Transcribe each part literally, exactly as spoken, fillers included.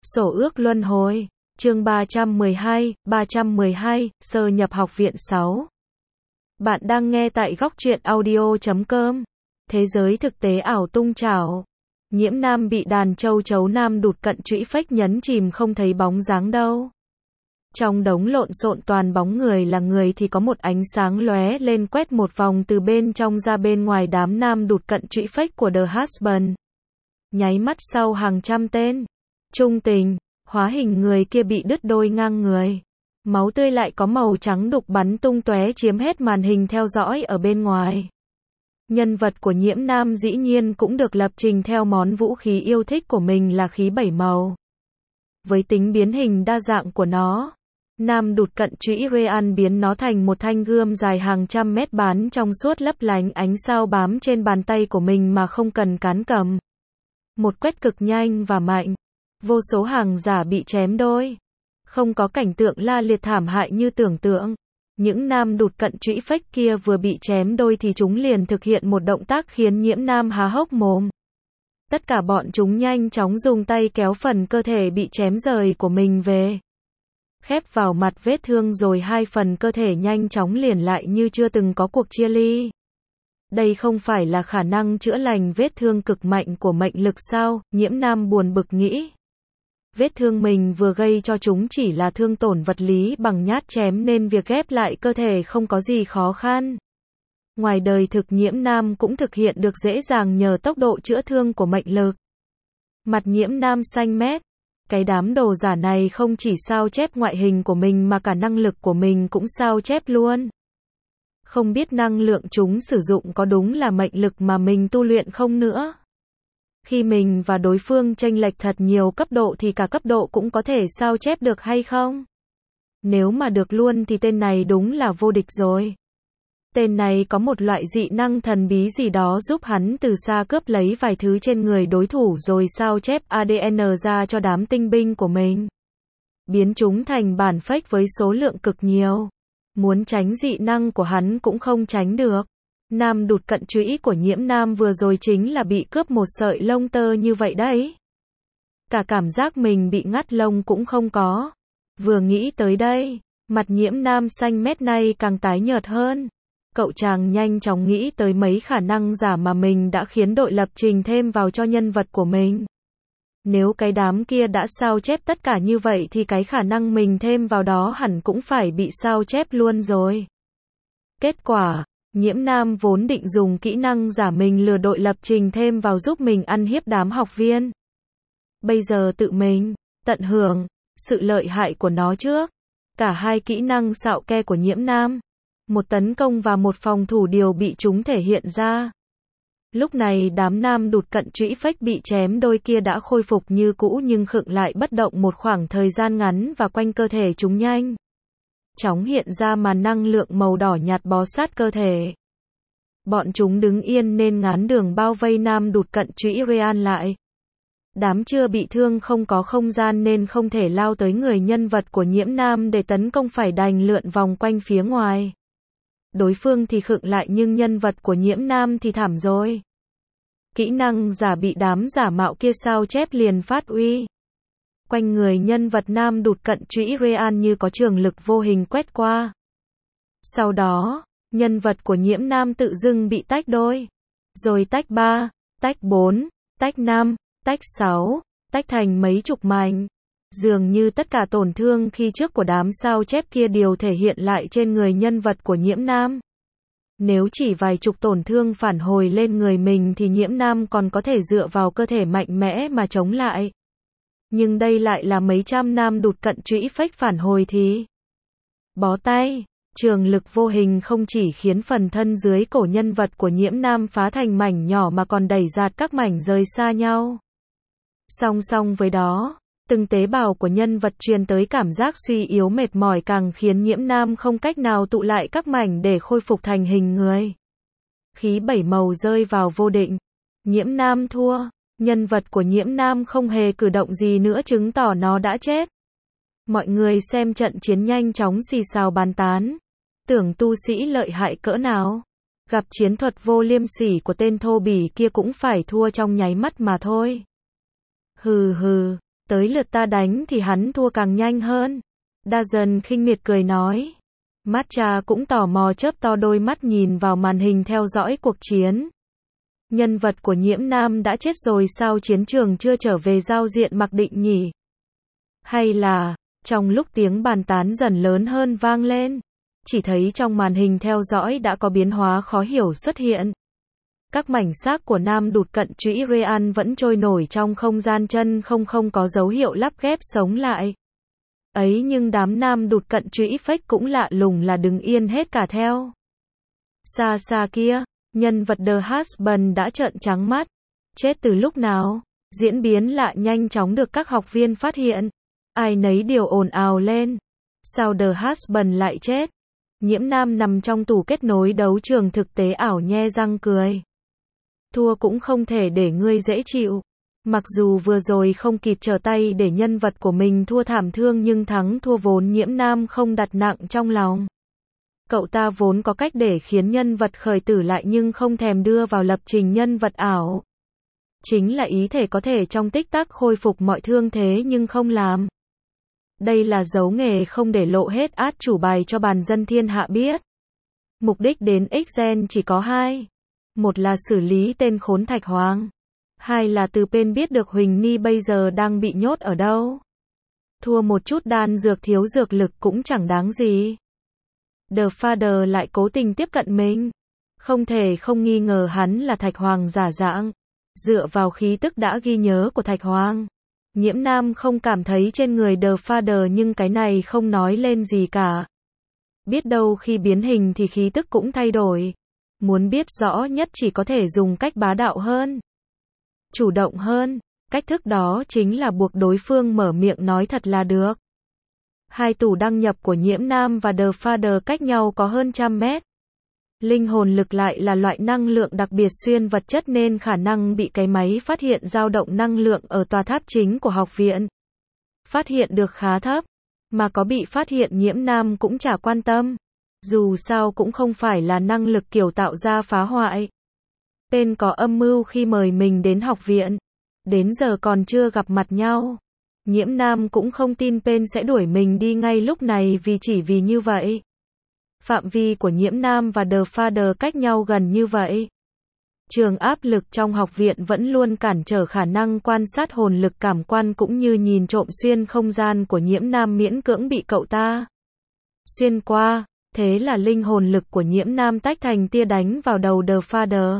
Sổ ước luân hồi, chương ba trăm mười hai, ba trăm mười hai, sơ nhập học viện sáu. Bạn đang nghe tại góc truyện audio chấm com. Thế giới thực tế ảo tung trảo. Nhiễm Nam bị đàn châu chấu nam đụt cận trũy phách nhấn chìm không thấy bóng dáng đâu. Trong đống lộn xộn toàn bóng người là người thì có một ánh sáng lóe lên quét một vòng từ bên trong ra bên ngoài đám nam đụt cận trũy phách của The Husband. Nháy mắt sau hàng trăm tên trung tình, hóa hình người kia bị đứt đôi ngang người. Máu tươi lại có màu trắng đục bắn tung tóe chiếm hết màn hình theo dõi ở bên ngoài. Nhân vật của Nhiễm Nam dĩ nhiên cũng được lập trình theo món vũ khí yêu thích của mình là khí bảy màu. Với tính biến hình đa dạng của nó, nam đụt cận trũy Ryan biến nó thành một thanh gươm dài hàng trăm mét bán trong suốt lấp lánh ánh sao bám trên bàn tay của mình mà không cần cán cầm. Một quét cực nhanh và mạnh. Vô số hàng giả bị chém đôi. Không có cảnh tượng la liệt thảm hại như tưởng tượng. Những nam đụt cận trũy phách kia vừa bị chém đôi thì chúng liền thực hiện một động tác khiến Nhiễm Nam há hốc mồm. Tất cả bọn chúng nhanh chóng dùng tay kéo phần cơ thể bị chém rời của mình về. Khép vào mặt vết thương rồi hai phần cơ thể nhanh chóng liền lại như chưa từng có cuộc chia ly. Đây không phải là khả năng chữa lành vết thương cực mạnh của mệnh lực sao? Nhiễm Nam buồn bực nghĩ. Vết thương mình vừa gây cho chúng chỉ là thương tổn vật lý bằng nhát chém nên việc ghép lại cơ thể không có gì khó khăn. Ngoài đời thực Nhiễm Nam cũng thực hiện được dễ dàng nhờ tốc độ chữa thương của mệnh lực. Mặt Nhiễm Nam xanh mét. Cái đám đồ giả này không chỉ sao chép ngoại hình của mình mà cả năng lực của mình cũng sao chép luôn. Không biết năng lượng chúng sử dụng có đúng là mệnh lực mà mình tu luyện không nữa. Khi mình và đối phương chênh lệch thật nhiều cấp độ thì cả cấp độ cũng có thể sao chép được hay không? Nếu mà được luôn thì tên này đúng là vô địch rồi. Tên này có một loại dị năng thần bí gì đó giúp hắn từ xa cướp lấy vài thứ trên người đối thủ rồi sao chép a đê en ra cho đám tinh binh của mình. Biến chúng thành bản fake với số lượng cực nhiều. Muốn tránh dị năng của hắn cũng không tránh được. Nam đụt cận trũy của Nhiễm Nam vừa rồi chính là bị cướp một sợi lông tơ như vậy đấy. Cả cảm giác mình bị ngắt lông cũng không có. Vừa nghĩ tới đây, mặt Nhiễm Nam xanh mét này càng tái nhợt hơn. Cậu chàng nhanh chóng nghĩ tới mấy khả năng giả mà mình đã khiến đội lập trình thêm vào cho nhân vật của mình. Nếu cái đám kia đã sao chép tất cả như vậy thì cái khả năng mình thêm vào đó hẳn cũng phải bị sao chép luôn rồi. Kết quả, Nhiễm Nam vốn định dùng kỹ năng giả mình lừa đội lập trình thêm vào giúp mình ăn hiếp đám học viên. Bây giờ tự mình, tận hưởng, sự lợi hại của nó trước. Cả hai kỹ năng xạo ke của Nhiễm Nam. Một tấn công và một phòng thủ đều bị chúng thể hiện ra. Lúc này đám nam đụt cận trũy phách bị chém đôi kia đã khôi phục như cũ nhưng khựng lại bất động một khoảng thời gian ngắn và quanh cơ thể chúng nhanh chóng hiện ra màn năng lượng màu đỏ nhạt bó sát cơ thể. Bọn chúng đứng yên nên ngán đường bao vây nam đụt cận trũy Ryan lại. Đám chưa bị thương không có không gian nên không thể lao tới người nhân vật của Nhiễm Nam để tấn công phải đành lượn vòng quanh phía ngoài. Đối phương thì khựng lại nhưng nhân vật của Nhiễm Nam thì thảm rồi. Kỹ năng giả bị đám giả mạo kia sao chép liền phát uy. Quanh người nhân vật nam đụt cận trũy Ryan như có trường lực vô hình quét qua. Sau đó, nhân vật của Nhiễm Nam tự dưng bị tách đôi. Rồi tách ba, tách bốn, tách năm, tách sáu, tách thành mấy chục mảnh. Dường như tất cả tổn thương khi trước của đám sao chép kia đều thể hiện lại trên người nhân vật của Nhiễm Nam. Nếu chỉ vài chục tổn thương phản hồi lên người mình thì Nhiễm Nam còn có thể dựa vào cơ thể mạnh mẽ mà chống lại. Nhưng đây lại là mấy trăm nam đụt cận trũy phách phản hồi thì bó tay. Trường lực vô hình không chỉ khiến phần thân dưới cổ nhân vật của Nhiễm Nam phá thành mảnh nhỏ mà còn đẩy giạt các mảnh rời xa nhau. Song song với đó, từng tế bào của nhân vật truyền tới cảm giác suy yếu mệt mỏi càng khiến Nhiễm Nam không cách nào tụ lại các mảnh để khôi phục thành hình người. Khí bảy màu rơi vào vô định. Nhiễm Nam thua. Nhân vật của Nhiễm Nam không hề cử động gì nữa chứng tỏ nó đã chết. Mọi người xem trận chiến nhanh chóng xì xào bàn tán. Tưởng tu sĩ lợi hại cỡ nào. Gặp chiến thuật vô liêm sỉ của tên thô bỉ kia cũng phải thua trong nháy mắt mà thôi. Hừ hừ. Tới lượt ta đánh thì hắn thua càng nhanh hơn. Đa dần khinh miệt cười nói. Matcha cũng tò mò chớp to đôi mắt nhìn vào màn hình theo dõi cuộc chiến. Nhân vật của Nhiễm Nam đã chết rồi sao chiến trường chưa trở về giao diện mặc định nhỉ? Hay là, trong lúc tiếng bàn tán dần lớn hơn vang lên, chỉ thấy trong màn hình theo dõi đã có biến hóa khó hiểu xuất hiện. Các mảnh xác của nam đụt cận trũy Real vẫn trôi nổi trong không gian chân không không có dấu hiệu lắp ghép sống lại. Ấy nhưng đám nam đụt cận trũy fake cũng lạ lùng là đứng yên hết cả theo. Xa xa kia, nhân vật The Husband đã trợn trắng mắt. Chết từ lúc nào? Diễn biến lạ nhanh chóng được các học viên phát hiện. Ai nấy đều ồn ào lên. Sao The Husband lại chết? Nhiễm Nam nằm trong tủ kết nối đấu trường thực tế ảo nhe răng cười. Thua cũng không thể để ngươi dễ chịu. Mặc dù vừa rồi không kịp trở tay để nhân vật của mình thua thảm thương nhưng thắng thua vốn Nhiễm Nam không đặt nặng trong lòng. Cậu ta vốn có cách để khiến nhân vật khởi tử lại nhưng không thèm đưa vào lập trình nhân vật ảo. Chính là ý thể có thể trong tích tắc khôi phục mọi thương thế nhưng không làm. Đây là dấu nghề không để lộ hết át chủ bài cho bàn dân thiên hạ biết. Mục đích đến X-Gen chỉ có hai. Một là xử lý tên khốn Thạch Hoàng. Hai là từ bên biết được Huỳnh Ni bây giờ đang bị nhốt ở đâu. Thua một chút đan dược thiếu dược lực cũng chẳng đáng gì. The Father lại cố tình tiếp cận mình. Không thể không nghi ngờ hắn là Thạch Hoàng giả dạng. Dựa vào khí tức đã ghi nhớ của Thạch Hoàng, Nhiễm Nam không cảm thấy trên người The Father nhưng cái này không nói lên gì cả. Biết đâu khi biến hình thì khí tức cũng thay đổi. Muốn biết rõ nhất chỉ có thể dùng cách bá đạo hơn, chủ động hơn. Cách thức đó chính là buộc đối phương mở miệng nói thật là được. Hai tủ đăng nhập của Nhiễm Nam và The Father cách nhau có hơn trăm mét. Linh hồn lực lại là loại năng lượng đặc biệt xuyên vật chất nên khả năng bị cái máy phát hiện dao động năng lượng ở tòa tháp chính của học viện phát hiện được khá thấp. Mà có bị phát hiện Nhiễm Nam cũng chả quan tâm. Dù sao cũng không phải là năng lực kiểu tạo ra phá hoại. Tên có âm mưu khi mời mình đến học viện. Đến giờ còn chưa gặp mặt nhau. Nhiễm Nam cũng không tin Pen sẽ đuổi mình đi ngay lúc này vì chỉ vì như vậy. Phạm vi của Nhiễm Nam và The Father cách nhau gần như vậy. Trường áp lực trong học viện vẫn luôn cản trở khả năng quan sát hồn lực cảm quan cũng như nhìn trộm xuyên không gian của Nhiễm Nam miễn cưỡng bị cậu ta xuyên qua. Thế là linh hồn lực của Nhiễm Nam tách thành tia đánh vào đầu The Father.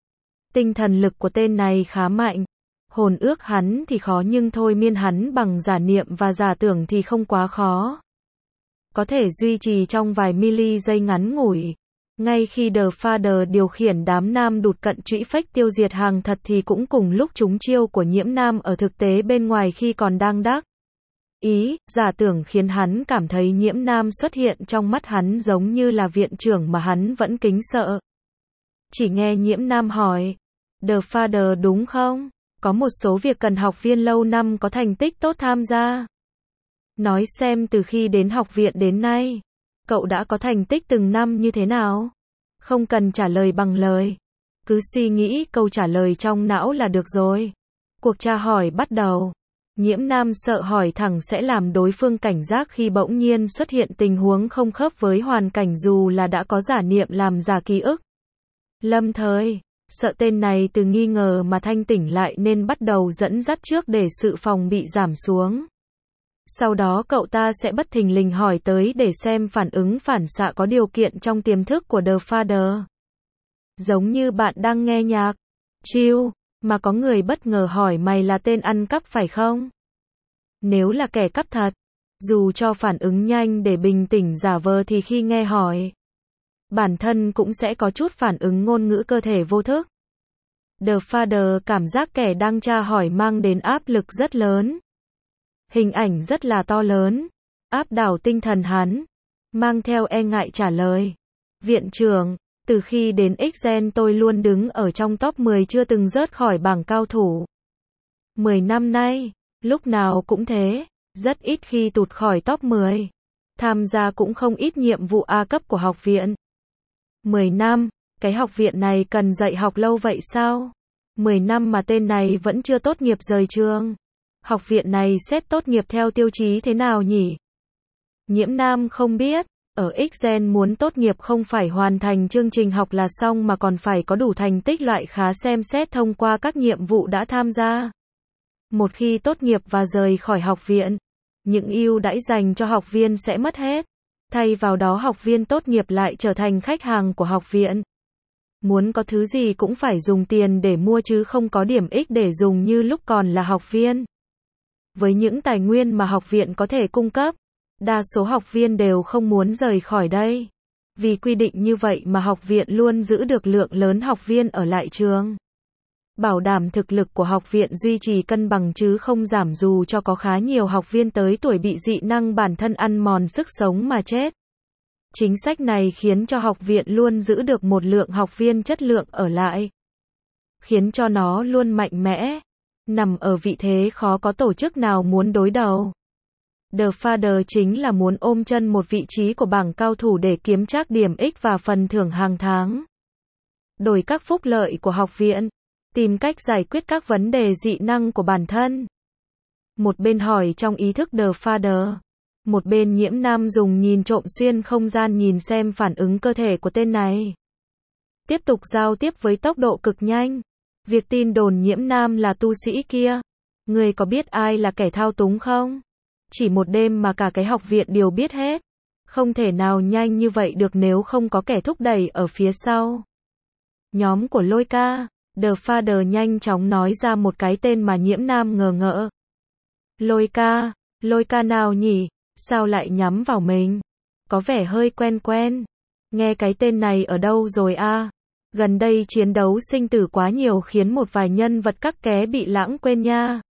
Tinh thần lực của tên này khá mạnh. Hồn ước hắn thì khó nhưng thôi miên hắn bằng giả niệm và giả tưởng thì không quá khó. Có thể duy trì trong vài mili giây ngắn ngủi. Ngay khi The Father điều khiển đám nam đụt cận trũy fake tiêu diệt hàng thật thì cũng cùng lúc trúng chiêu của Nhiễm Nam ở thực tế bên ngoài khi còn đang đắc ý, giả tưởng khiến hắn cảm thấy Nhiễm Nam xuất hiện trong mắt hắn giống như là viện trưởng mà hắn vẫn kính sợ. Chỉ nghe Nhiễm Nam hỏi, The Father đúng không? Có một số việc cần học viên lâu năm có thành tích tốt tham gia. Nói xem từ khi đến học viện đến nay, cậu đã có thành tích từng năm như thế nào? Không cần trả lời bằng lời. Cứ suy nghĩ câu trả lời trong não là được rồi. Cuộc tra hỏi bắt đầu. Nhiễm Nam sợ hỏi thẳng sẽ làm đối phương cảnh giác khi bỗng nhiên xuất hiện tình huống không khớp với hoàn cảnh dù là đã có giả niệm làm giả ký ức. Lâm thời, sợ tên này từ nghi ngờ mà thanh tỉnh lại nên bắt đầu dẫn dắt trước để sự phòng bị giảm xuống. Sau đó cậu ta sẽ bất thình lình hỏi tới để xem phản ứng phản xạ có điều kiện trong tiềm thức của The Father. Giống như bạn đang nghe nhạc chill, mà có người bất ngờ hỏi mày là tên ăn cắp phải không? Nếu là kẻ cắp thật, dù cho phản ứng nhanh để bình tĩnh giả vờ thì khi nghe hỏi, bản thân cũng sẽ có chút phản ứng ngôn ngữ cơ thể vô thức. The Father cảm giác kẻ đang tra hỏi mang đến áp lực rất lớn. Hình ảnh rất là to lớn, áp đảo tinh thần hắn, mang theo e ngại trả lời. Viện trưởng, từ khi đến X-Gen tôi luôn đứng ở trong top mười chưa từng rớt khỏi bảng cao thủ. mười năm nay, lúc nào cũng thế, rất ít khi tụt khỏi top mười. Tham gia cũng không ít nhiệm vụ A cấp của học viện. mười năm, cái học viện này cần dạy học lâu vậy sao? mười năm mà tên này vẫn chưa tốt nghiệp rời trường. Học viện này xét tốt nghiệp theo tiêu chí thế nào nhỉ? Nhiễm Nam không biết. Ở X-Gen muốn tốt nghiệp không phải hoàn thành chương trình học là xong mà còn phải có đủ thành tích loại khá xem xét thông qua các nhiệm vụ đã tham gia. Một khi tốt nghiệp và rời khỏi học viện, những ưu đãi dành cho học viên sẽ mất hết. Thay vào đó học viên tốt nghiệp lại trở thành khách hàng của học viện. Muốn có thứ gì cũng phải dùng tiền để mua chứ không có điểm ích để dùng như lúc còn là học viên. Với những tài nguyên mà học viện có thể cung cấp, đa số học viên đều không muốn rời khỏi đây. Vì quy định như vậy mà học viện luôn giữ được lượng lớn học viên ở lại trường. Bảo đảm thực lực của học viện duy trì cân bằng chứ không giảm dù cho có khá nhiều học viên tới tuổi bị dị năng bản thân ăn mòn sức sống mà chết. Chính sách này khiến cho học viện luôn giữ được một lượng học viên chất lượng ở lại. Khiến cho nó luôn mạnh mẽ. Nằm ở vị thế khó có tổ chức nào muốn đối đầu. The Father chính là muốn ôm chân một vị trí của bảng cao thủ để kiếm trác điểm ích và phần thưởng hàng tháng. Đổi các phúc lợi của học viện. Tìm cách giải quyết các vấn đề dị năng của bản thân. Một bên hỏi trong ý thức The Father. Một bên Nhiễm Nam dùng nhìn trộm xuyên không gian nhìn xem phản ứng cơ thể của tên này. Tiếp tục giao tiếp với tốc độ cực nhanh. Việc tin đồn Nhiễm Nam là tu sĩ kia. Người có biết ai là kẻ thao túng không? Chỉ một đêm mà cả cái học viện đều biết hết. Không thể nào nhanh như vậy được nếu không có kẻ thúc đẩy ở phía sau. Nhóm của Lôi Ca. The Father nhanh chóng nói ra một cái tên mà Nhiễm Nam ngờ ngợ. Lôi Ca, Lôi Ca nào nhỉ? Sao lại nhắm vào mình? Có vẻ hơi quen quen. Nghe cái tên này ở đâu rồi a? Gần đây chiến đấu sinh tử quá nhiều khiến một vài nhân vật các ké bị lãng quên nha.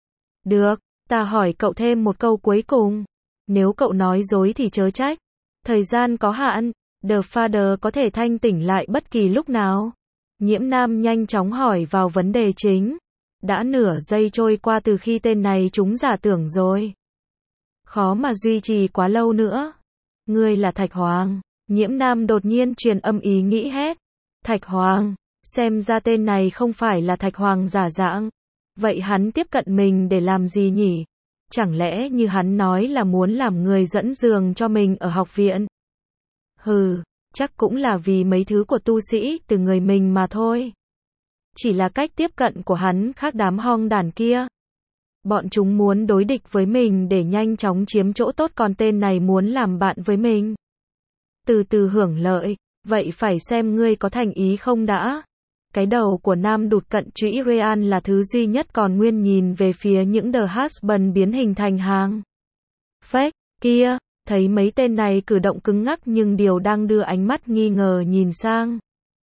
Được, ta hỏi cậu thêm một câu cuối cùng. Nếu cậu nói dối thì chớ trách. Thời gian có hạn, The Father có thể thanh tỉnh lại bất kỳ lúc nào. Nhiễm Nam nhanh chóng hỏi vào vấn đề chính. Đã nửa giây trôi qua từ khi tên này chúng giả tưởng rồi. Khó mà duy trì quá lâu nữa. Ngươi là Thạch Hoàng. Nhiễm Nam đột nhiên truyền âm ý nghĩ hét. Thạch Hoàng, xem ra tên này không phải là Thạch Hoàng giả dạng. Vậy hắn tiếp cận mình để làm gì nhỉ? Chẳng lẽ như hắn nói là muốn làm người dẫn giường cho mình ở học viện? Hừ, chắc cũng là vì mấy thứ của tu sĩ từ người mình mà thôi. Chỉ là cách tiếp cận của hắn khác đám hong đàn kia. Bọn chúng muốn đối địch với mình để nhanh chóng chiếm chỗ tốt còn tên này muốn làm bạn với mình. Từ từ hưởng lợi, vậy phải xem ngươi có thành ý không đã. Cái đầu của nam đụt cận trũy Real là thứ duy nhất còn nguyên nhìn về phía những The Husband biến hình thành hàng fake kia, thấy mấy tên này cử động cứng ngắc nhưng đều đang đưa ánh mắt nghi ngờ nhìn sang.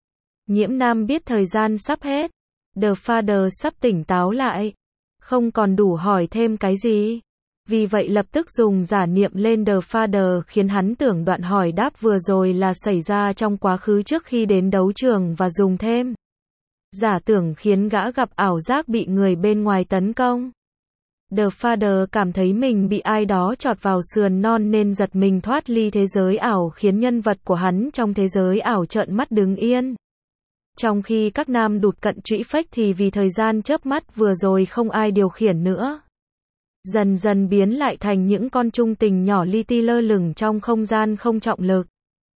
Nhiễm Nam biết thời gian sắp hết. The Father sắp tỉnh táo lại. Không còn đủ hỏi thêm cái gì. Vì vậy lập tức dùng giả niệm lên The Father khiến hắn tưởng đoạn hỏi đáp vừa rồi là xảy ra trong quá khứ trước khi đến đấu trường và dùng thêm. Giả tưởng khiến gã gặp ảo giác bị người bên ngoài tấn công. The Father cảm thấy mình bị ai đó chọt vào sườn non nên giật mình thoát ly thế giới ảo khiến nhân vật của hắn trong thế giới ảo trợn mắt đứng yên. Trong khi các nam đụt cận trũy phách thì vì thời gian chớp mắt vừa rồi không ai điều khiển nữa. Dần dần biến lại thành những con trung tình nhỏ li ti lơ lửng trong không gian không trọng lực.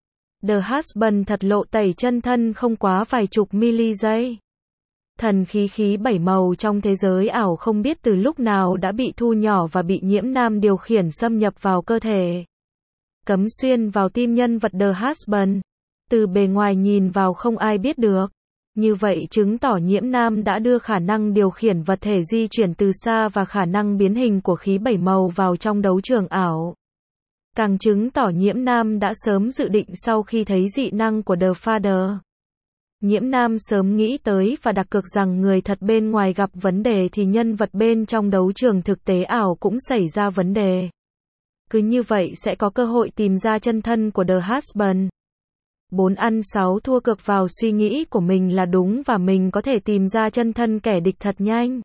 The Husband thật lộ tẩy chân thân không quá vài chục mili giây. Thần khí khí bảy màu trong thế giới ảo không biết từ lúc nào đã bị thu nhỏ và bị Nhiễm Nam điều khiển xâm nhập vào cơ thể. Cấm xuyên vào tim nhân vật The Husband. Từ bề ngoài nhìn vào không ai biết được. Như vậy chứng tỏ Nhiễm Nam đã đưa khả năng điều khiển vật thể di chuyển từ xa và khả năng biến hình của khí bảy màu vào trong đấu trường ảo. Càng chứng tỏ Nhiễm Nam đã sớm dự định sau khi thấy dị năng của The Father. Nhiễm Nam sớm nghĩ tới và đặt cược rằng người thật bên ngoài gặp vấn đề thì nhân vật bên trong đấu trường thực tế ảo cũng xảy ra vấn đề. Cứ như vậy sẽ có cơ hội tìm ra chân thân của The Husband. Bốn ăn sáu thua cược vào suy nghĩ của mình là đúng và mình có thể tìm ra chân thân kẻ địch thật nhanh.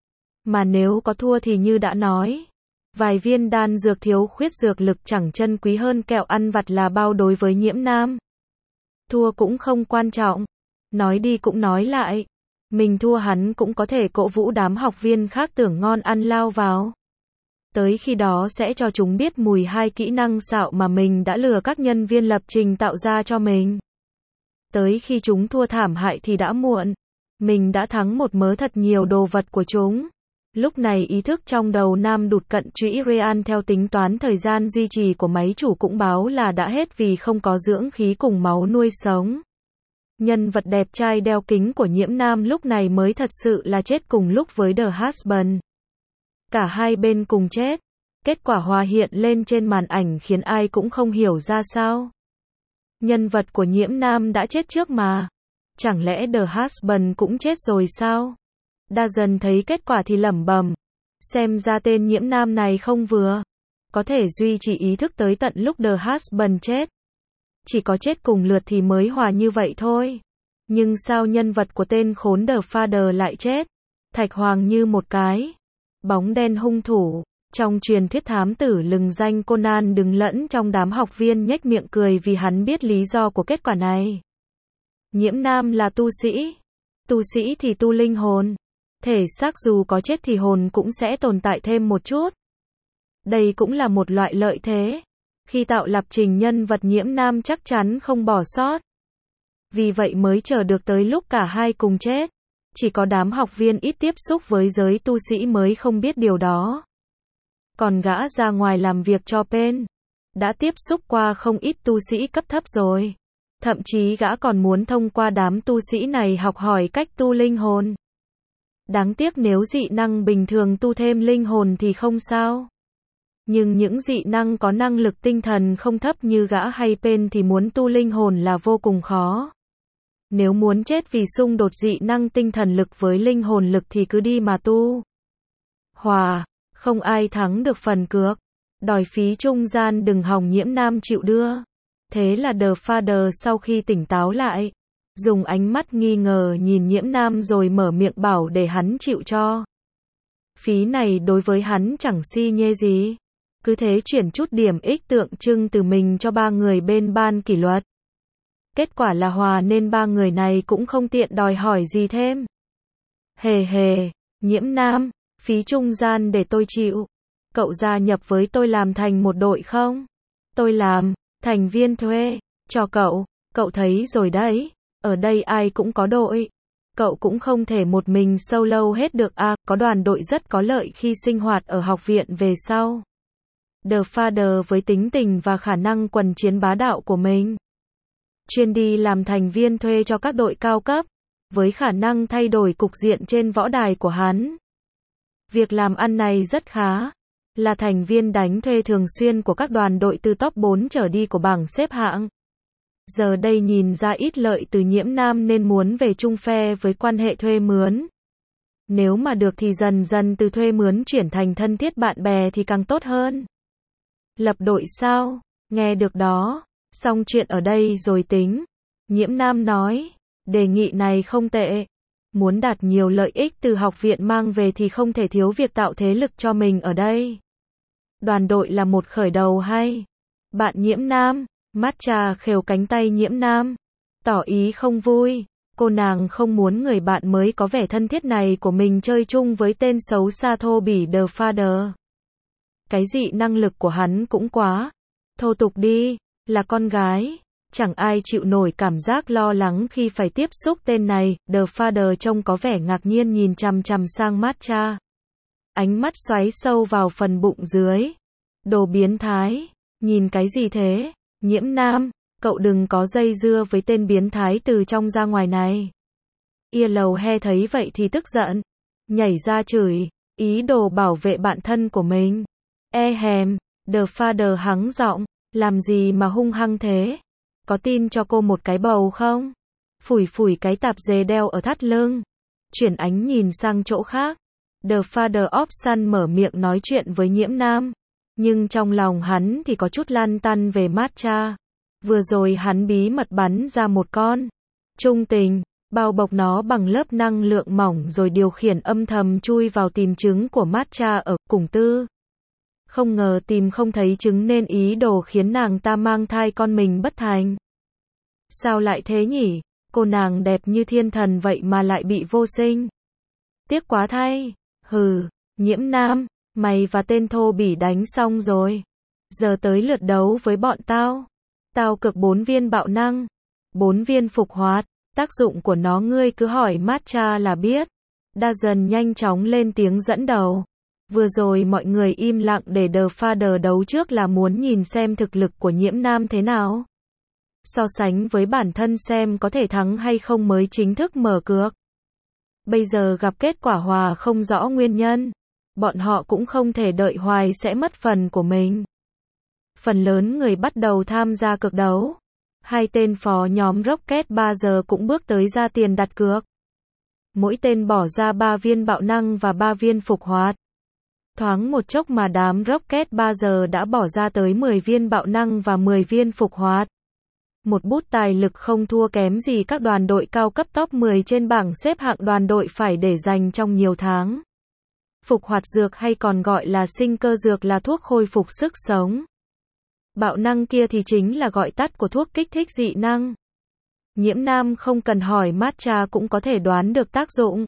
Mà nếu có thua thì như đã nói, vài viên đan dược thiếu khuyết dược lực chẳng chân quý hơn kẹo ăn vặt là bao đối với Nhiễm Nam. Thua cũng không quan trọng. Nói đi cũng nói lại. Mình thua hắn cũng có thể cổ vũ đám học viên khác tưởng ngon ăn lao vào. Tới khi đó sẽ cho chúng biết mùi hai kỹ năng xạo mà mình đã lừa các nhân viên lập trình tạo ra cho mình. Tới khi chúng thua thảm hại thì đã muộn. Mình đã thắng một mớ thật nhiều đồ vật của chúng. Lúc này ý thức trong đầu Nam đụt cận trũy Real theo tính toán thời gian duy trì của máy chủ cũng báo là đã hết vì không có dưỡng khí cùng máu nuôi sống. Nhân vật đẹp trai đeo kính của Nhiễm Nam lúc này mới thật sự là chết cùng lúc với The Husband. Cả hai bên cùng chết. Kết quả hòa hiện lên trên màn ảnh khiến ai cũng không hiểu ra sao. Nhân vật của Nhiễm Nam đã chết trước mà. Chẳng lẽ The Husband cũng chết rồi sao? Đa dần thấy kết quả thì lẩm bẩm. Xem ra tên Nhiễm Nam này không vừa. Có thể duy trì ý thức tới tận lúc The Husband chết. Chỉ có chết cùng lượt thì mới hòa như vậy thôi. Nhưng sao nhân vật của tên khốn The Father lại chết? Thạch Hoàng như một cái bóng đen hung thủ. Trong truyền thuyết thám tử lừng danh Conan đứng lẫn trong đám học viên nhếch miệng cười vì hắn biết lý do của kết quả này. Nhiễm Nam là tu sĩ. Tu sĩ thì tu linh hồn. Thể xác dù có chết thì hồn cũng sẽ tồn tại thêm một chút. Đây cũng là một loại lợi thế. Khi tạo lập trình nhân vật Nhiễm Nam chắc chắn không bỏ sót. Vì vậy mới chờ được tới lúc cả hai cùng chết. Chỉ có đám học viên ít tiếp xúc với giới tu sĩ mới không biết điều đó. Còn gã ra ngoài làm việc cho Pen đã tiếp xúc qua không ít tu sĩ cấp thấp rồi. Thậm chí gã còn muốn thông qua đám tu sĩ này học hỏi cách tu linh hồn. Đáng tiếc nếu dị năng bình thường tu thêm linh hồn thì không sao. Nhưng những dị năng có năng lực tinh thần không thấp như gã hay Pen thì muốn tu linh hồn là vô cùng khó. Nếu muốn chết vì xung đột dị năng tinh thần lực với linh hồn lực thì cứ đi mà tu. Hòa, không ai thắng được phần cược. Đòi phí trung gian đừng hòng Nhiễm Nam chịu đưa. Thế là The Father sau khi tỉnh táo lại, dùng ánh mắt nghi ngờ nhìn Nhiễm Nam rồi mở miệng bảo để hắn chịu cho. Phí này đối với hắn chẳng si nhê gì. Cứ thế chuyển chút điểm ích tượng trưng từ mình cho ba người bên ban kỷ luật. Kết quả là hòa nên ba người này cũng không tiện đòi hỏi gì thêm. Hề hề, Nhiễm Nam, phí trung gian để tôi chịu. Cậu gia nhập với tôi làm thành một đội không? Tôi làm thành viên thuê cho cậu. Cậu thấy rồi đấy, ở đây ai cũng có đội. Cậu cũng không thể một mình solo hết được à, có đoàn đội rất có lợi khi sinh hoạt ở học viện về sau. The Father với tính tình và khả năng quần chiến bá đạo của mình, chuyên đi làm thành viên thuê cho các đội cao cấp, với khả năng thay đổi cục diện trên võ đài của hắn. Việc làm ăn này rất khá, là thành viên đánh thuê thường xuyên của các đoàn đội từ top bốn trở đi của bảng xếp hạng. Giờ đây nhìn ra ít lợi từ Nhiễm Nam nên muốn về chung phe với quan hệ thuê mướn. Nếu mà được thì dần dần từ thuê mướn chuyển thành thân thiết bạn bè thì càng tốt hơn. Lập đội sao? Nghe được đó. Xong chuyện ở đây rồi tính. Nhiễm Nam nói, đề nghị này không tệ. Muốn đạt nhiều lợi ích từ học viện mang về thì không thể thiếu việc tạo thế lực cho mình ở đây. Đoàn đội là một khởi đầu hay. Bạn Nhiễm Nam, Matcha khều cánh tay Nhiễm Nam, tỏ ý không vui. Cô nàng không muốn người bạn mới có vẻ thân thiết này của mình chơi chung với tên xấu xa thô bỉ The Father. Cái dị năng lực của hắn cũng quá thô tục đi, là con gái. Chẳng ai chịu nổi cảm giác lo lắng khi phải tiếp xúc tên này. The Father trông có vẻ ngạc nhiên nhìn chằm chằm sang Matcha. Ánh mắt xoáy sâu vào phần bụng dưới. Đồ biến thái, nhìn cái gì thế? Nhiễm Nam, cậu đừng có dây dưa với tên biến thái từ trong ra ngoài này. Yellowhair thấy vậy thì tức giận, nhảy ra chửi, ý đồ bảo vệ bạn thân của mình. E hèm, The Father hắng giọng, làm gì mà hung hăng thế? Có tin cho cô một cái bầu không? Phủi phủi cái tạp dề đeo ở thắt lưng. Chuyển ánh nhìn sang chỗ khác. The Father of Sun mở miệng nói chuyện với Nhiễm Nam. Nhưng trong lòng hắn thì có chút lăn tăn về Matcha. Vừa rồi hắn bí mật bắn ra một con trung tình, bao bọc nó bằng lớp năng lượng mỏng rồi điều khiển âm thầm chui vào tìm trứng của Matcha ở cùng tư. Không ngờ tìm không thấy trứng nên ý đồ khiến nàng ta mang thai con mình bất thành. Sao lại thế nhỉ? Cô nàng đẹp như thiên thần vậy mà lại bị vô sinh. Tiếc quá thay. Hừ, Nhiễm Nam, mày và tên thô bỉ đánh xong rồi. Giờ tới lượt đấu với bọn tao. Tao cực bốn viên bạo năng, bốn viên phục hoạt, tác dụng của nó ngươi cứ hỏi Matcha là biết. Đa dần nhanh chóng lên tiếng dẫn đầu. Vừa rồi mọi người im lặng để The Father đấu trước là muốn nhìn xem thực lực của Nhiễm Nam thế nào. So sánh với bản thân xem có thể thắng hay không mới chính thức mở cược. Bây giờ gặp kết quả hòa không rõ nguyên nhân. Bọn họ cũng không thể đợi hoài sẽ mất phần của mình. Phần lớn người bắt đầu tham gia cược đấu. Hai tên phó nhóm Rocket ba giờ cũng bước tới ra tiền đặt cược. Mỗi tên bỏ ra ba viên bạo năng và ba viên phục hoạt. Thoáng một chốc mà đám Rocket ba giờ đã bỏ ra tới mười viên bạo năng và mười viên phục hoạt. Một bút tài lực không thua kém gì các đoàn đội cao cấp top mười trên bảng xếp hạng đoàn đội phải để dành trong nhiều tháng. Phục hoạt dược hay còn gọi là sinh cơ dược là thuốc khôi phục sức sống. Bạo năng kia thì chính là gọi tắt của thuốc kích thích dị năng. Nhiễm Nam không cần hỏi Matcha cũng có thể đoán được tác dụng.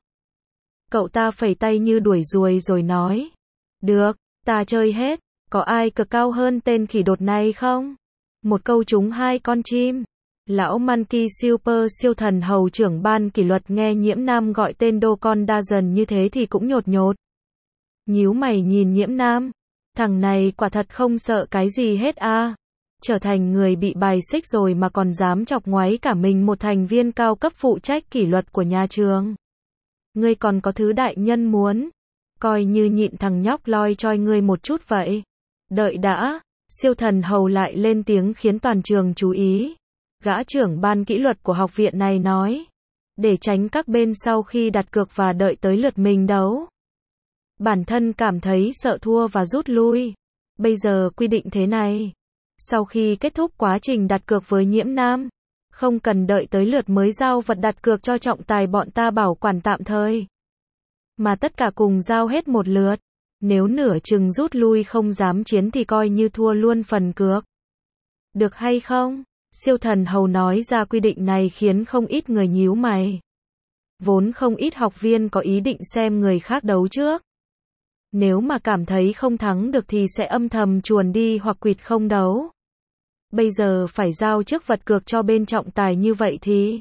Cậu ta phẩy tay như đuổi ruồi rồi nói. Được, ta chơi hết, có ai cực cao hơn tên khỉ đột này không? Một câu trúng hai con chim. Lão Monkey Super siêu thần hầu trưởng ban kỷ luật nghe Nhiễm Nam gọi tên đô con đa dần như thế thì cũng nhột nhột. Nhíu mày nhìn Nhiễm Nam. Thằng này quả thật không sợ cái gì hết a. À. Trở thành người bị bài xích rồi mà còn dám chọc ngoáy cả mình một thành viên cao cấp phụ trách kỷ luật của nhà trường. Ngươi còn có thứ đại nhân muốn. Coi như nhịn thằng nhóc loi choi ngươi một chút vậy. Đợi đã. Siêu thần hầu lại lên tiếng khiến toàn trường chú ý. Gã trưởng ban kỷ luật của học viện này nói. Để tránh các bên sau khi đặt cược và đợi tới lượt mình đấu. Bản thân cảm thấy sợ thua và rút lui. Bây giờ quy định thế này. Sau khi kết thúc quá trình đặt cược với Nhiễm Nam, không cần đợi tới lượt mới giao vật đặt cược cho trọng tài bọn ta bảo quản tạm thời. Mà tất cả cùng giao hết một lượt. Nếu nửa chừng rút lui không dám chiến thì coi như thua luôn phần cược. Được hay không? Siêu thần hầu nói ra quy định này khiến không ít người nhíu mày. Vốn không ít học viên có ý định xem người khác đấu trước. Nếu mà cảm thấy không thắng được thì sẽ âm thầm chuồn đi hoặc quỵt không đấu. Bây giờ phải giao trước vật cược cho bên trọng tài như vậy thì...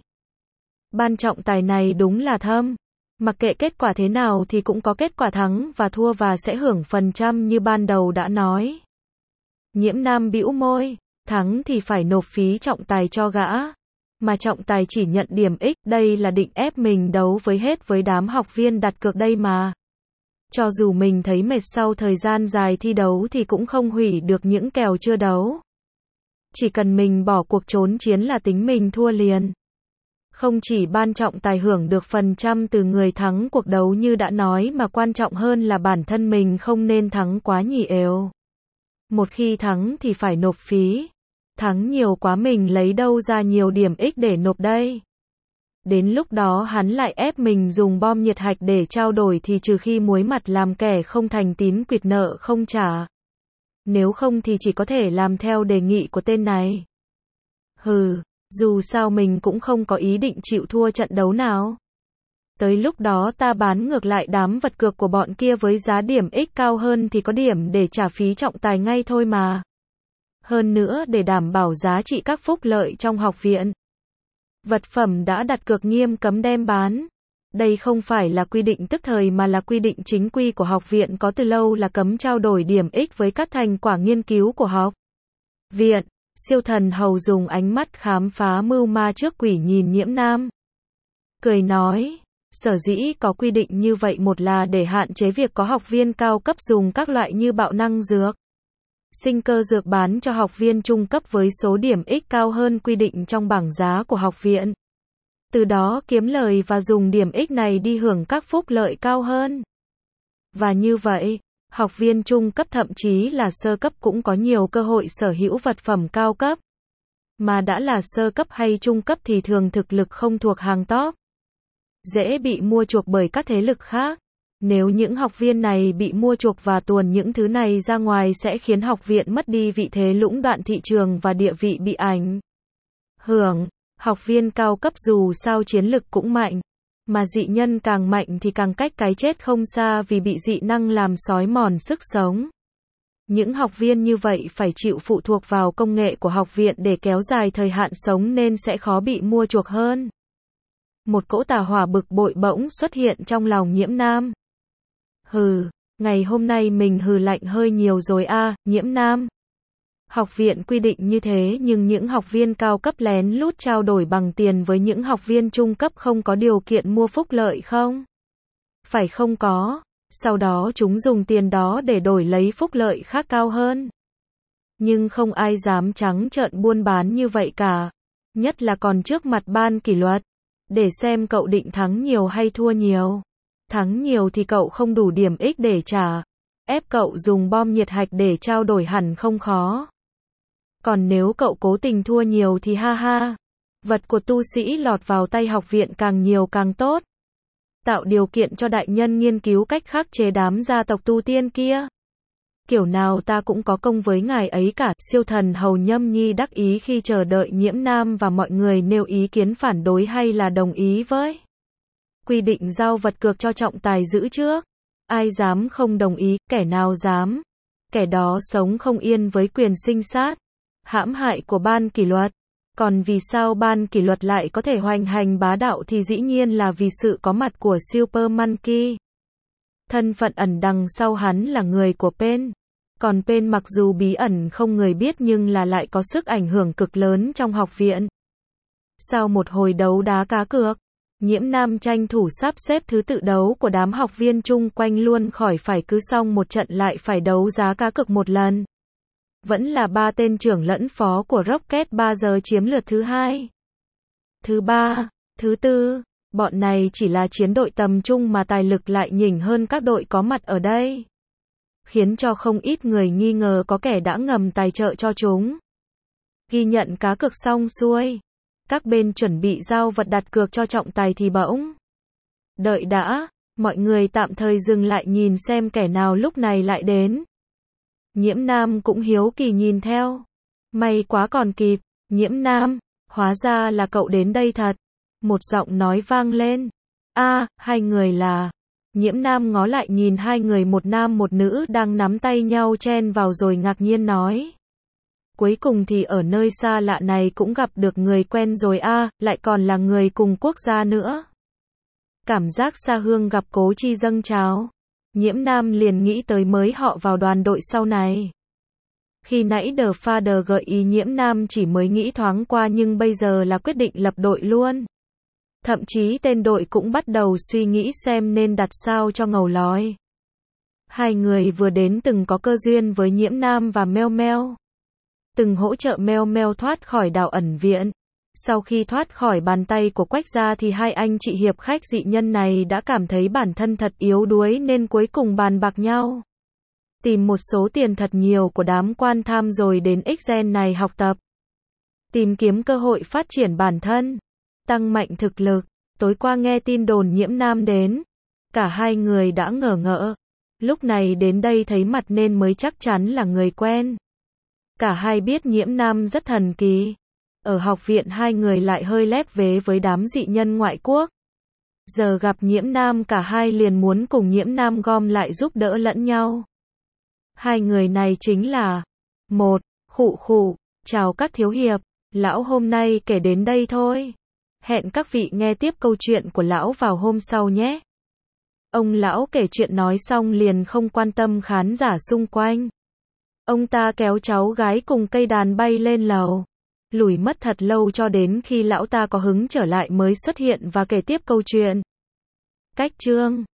Ban trọng tài này đúng là thâm. Mặc kệ kết quả thế nào thì cũng có kết quả thắng và thua và sẽ hưởng phần trăm như ban đầu đã nói. Nhiễm Nam bĩu môi, thắng thì phải nộp phí trọng tài cho gã. Mà trọng tài chỉ nhận điểm X, đây là định ép mình đấu với hết với đám học viên đặt cược đây mà. Cho dù mình thấy mệt sau thời gian dài thi đấu thì cũng không hủy được những kèo chưa đấu. Chỉ cần mình bỏ cuộc trốn chiến là tính mình thua liền. Không chỉ ban trọng tài hưởng được phần trăm từ người thắng cuộc đấu như đã nói mà quan trọng hơn là bản thân mình không nên thắng quá nhì ều. Một khi thắng thì phải nộp phí. Thắng nhiều quá mình lấy đâu ra nhiều điểm X để nộp đây. Đến lúc đó hắn lại ép mình dùng bom nhiệt hạch để trao đổi thì trừ khi muối mặt làm kẻ không thành tín quỵt nợ không trả. Nếu không thì chỉ có thể làm theo đề nghị của tên này. Hừ, dù sao mình cũng không có ý định chịu thua trận đấu nào. Tới lúc đó ta bán ngược lại đám vật cược của bọn kia với giá điểm X cao hơn thì có điểm để trả phí trọng tài ngay thôi mà. Hơn nữa để đảm bảo giá trị các phúc lợi trong học viện. Vật phẩm đã đặt cược nghiêm cấm đem bán. Đây không phải là quy định tức thời mà là quy định chính quy của học viện có từ lâu là cấm trao đổi điểm X với các thành quả nghiên cứu của học viện. Siêu thần hầu dùng ánh mắt khám phá mưu ma trước quỷ nhìn Nhiễm Nam. Cười nói, sở dĩ có quy định như vậy một là để hạn chế việc có học viên cao cấp dùng các loại như bạo năng dược. Sinh cơ dược bán cho học viên trung cấp với số điểm X cao hơn quy định trong bảng giá của học viện. Từ đó kiếm lời và dùng điểm X này đi hưởng các phúc lợi cao hơn. Và như vậy, học viên trung cấp thậm chí là sơ cấp cũng có nhiều cơ hội sở hữu vật phẩm cao cấp. Mà đã là sơ cấp hay trung cấp thì thường thực lực không thuộc hàng top. Dễ bị mua chuộc bởi các thế lực khác. Nếu những học viên này bị mua chuộc và tuồn những thứ này ra ngoài sẽ khiến học viện mất đi vị thế lũng đoạn thị trường và địa vị bị ảnh hưởng. Học viên cao cấp dù sao chiến lực cũng mạnh, mà dị nhân càng mạnh thì càng cách cái chết không xa vì bị dị năng làm xói mòn sức sống. Những học viên như vậy phải chịu phụ thuộc vào công nghệ của học viện để kéo dài thời hạn sống nên sẽ khó bị mua chuộc hơn. Một cỗ tà hỏa bực bội bỗng xuất hiện trong lòng Nhiễm Nam. Hừ, ngày hôm nay mình hừ lạnh hơi nhiều rồi a, à, Nhiễm Nam. Học viện quy định như thế nhưng những học viên cao cấp lén lút trao đổi bằng tiền với những học viên trung cấp không có điều kiện mua phúc lợi không? Phải không có, sau đó chúng dùng tiền đó để đổi lấy phúc lợi khác cao hơn. Nhưng không ai dám trắng trợn buôn bán như vậy cả, nhất là còn trước mặt ban kỷ luật, để xem cậu định thắng nhiều hay thua nhiều. Thắng nhiều thì cậu không đủ điểm ích để trả, ép cậu dùng bom nhiệt hạch để trao đổi hẳn không khó. Còn nếu cậu cố tình thua nhiều thì ha ha, vật của tu sĩ lọt vào tay học viện càng nhiều càng tốt. Tạo điều kiện cho đại nhân nghiên cứu cách khắc chế đám gia tộc tu tiên kia. Kiểu nào ta cũng có công với ngài ấy cả, siêu thần hầu Nhâm Nhi đắc ý khi chờ đợi Nhiễm Nam và mọi người nêu ý kiến phản đối hay là đồng ý với quy định giao vật cược cho trọng tài giữ trước. Ai dám không đồng ý, kẻ nào dám. Kẻ đó sống không yên với quyền sinh sát, hãm hại của ban kỷ luật. Còn vì sao ban kỷ luật lại có thể hoành hành bá đạo thì dĩ nhiên là vì sự có mặt của Super Monkey. Thân phận ẩn đằng sau hắn là người của Pen. Còn Pen mặc dù bí ẩn không người biết nhưng là lại có sức ảnh hưởng cực lớn trong học viện. Sau một hồi đấu đá cá cược, Nhiễm Nam tranh thủ sắp xếp thứ tự đấu của đám học viên chung quanh luôn khỏi phải cứ xong một trận lại phải đấu giá cá cược một lần. Vẫn là ba tên trưởng lẫn phó của Rocket ba giờ chiếm lượt thứ hai, thứ ba, thứ tư. Bọn này chỉ là chiến đội tầm trung mà tài lực lại nhỉnh hơn các đội có mặt ở đây, khiến cho không ít người nghi ngờ có kẻ đã ngầm tài trợ cho chúng. Ghi nhận cá cược xong xuôi, các bên chuẩn bị giao vật đặt cược cho trọng tài thì bỗng. Đợi đã, mọi người tạm thời dừng lại nhìn xem kẻ nào lúc này lại đến. Nhiễm Nam cũng hiếu kỳ nhìn theo. May quá còn kịp, Nhiễm Nam, hóa ra là cậu đến đây thật. Một giọng nói vang lên. A, à, hai người là. Nhiễm Nam ngó lại nhìn hai người một nam một nữ đang nắm tay nhau chen vào rồi ngạc nhiên nói. Cuối cùng thì ở nơi xa lạ này cũng gặp được người quen rồi a, à, lại còn là người cùng quốc gia nữa. Cảm giác xa hương gặp cố chi dâng trào. Nhiễm Nam liền nghĩ tới mới họ vào đoàn đội sau này. Khi nãy The Father gợi ý Nhiễm Nam chỉ mới nghĩ thoáng qua nhưng bây giờ là quyết định lập đội luôn. Thậm chí tên đội cũng bắt đầu suy nghĩ xem nên đặt sao cho ngầu lòi. Hai người vừa đến từng có cơ duyên với Nhiễm Nam và Meo Meo. Từng hỗ trợ Meo Meo thoát khỏi đảo ẩn viện. Sau khi thoát khỏi bàn tay của Quách gia thì hai anh chị hiệp khách dị nhân này đã cảm thấy bản thân thật yếu đuối nên cuối cùng bàn bạc nhau. Tìm một số tiền thật nhiều của đám quan tham rồi đến X-Gen này học tập. Tìm kiếm cơ hội phát triển bản thân, tăng mạnh thực lực. Tối qua nghe tin đồn Nhiễm Nam đến, cả hai người đã ngờ ngợ. Lúc này đến đây thấy mặt nên mới chắc chắn là người quen. Cả hai biết Nhiễm Nam rất thần kỳ. Ở học viện hai người lại hơi lép vế với đám dị nhân ngoại quốc. Giờ gặp Nhiễm Nam cả hai liền muốn cùng Nhiễm Nam gom lại giúp đỡ lẫn nhau. Hai người này chính là một, Khụ Khụ, chào các thiếu hiệp, lão hôm nay kể đến đây thôi. Hẹn các vị nghe tiếp câu chuyện của lão vào hôm sau nhé. Ông lão kể chuyện nói xong liền không quan tâm khán giả xung quanh. Ông ta kéo cháu gái cùng cây đàn bay lên lầu. Lủi mất thật lâu cho đến khi lão ta có hứng trở lại mới xuất hiện và kể tiếp câu chuyện. Cách chương